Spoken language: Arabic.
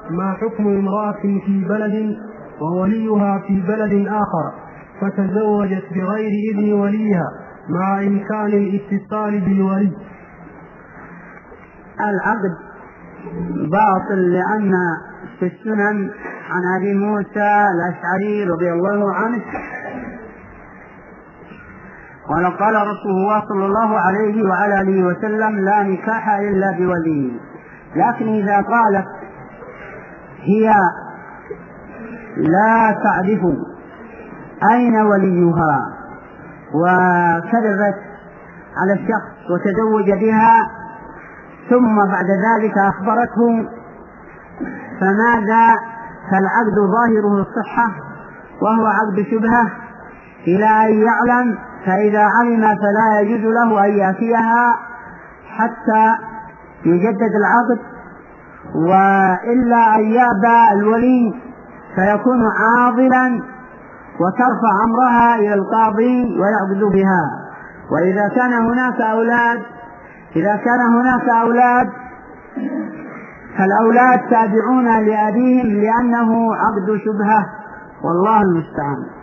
ما حكم امرأة في بلد ووليها في بلد آخر فتزوجت بغير إذن وليها مع إمكان الاتصال بالولي؟ العقد باطل، لأن في السنن عن أبي موسى الأشعري رضي الله عنه قال رسول الله صلى الله عليه وعلى آله وسلم: لا نكاح إلا بولي. لكن إذا قالت هي لا تعرف أين وليها وكذبت على الشخص وتزوج بها ثم بعد ذلك أخبرته، فماذا؟ فالعقد ظاهره الصحة وهو عقد شبهة إلى أن يعلم، فإذا علم فلا يجوز له أن يأتيها حتى يجدد العقد، وإلا أن يأبى الولي فيكون عاضلا وترفع أمرها إلى القاضي ويعقد بها. وإذا كان هناك أولاد فالأولاد تابعون لأبيهم لأنه عقد شبهة، والله المستعان.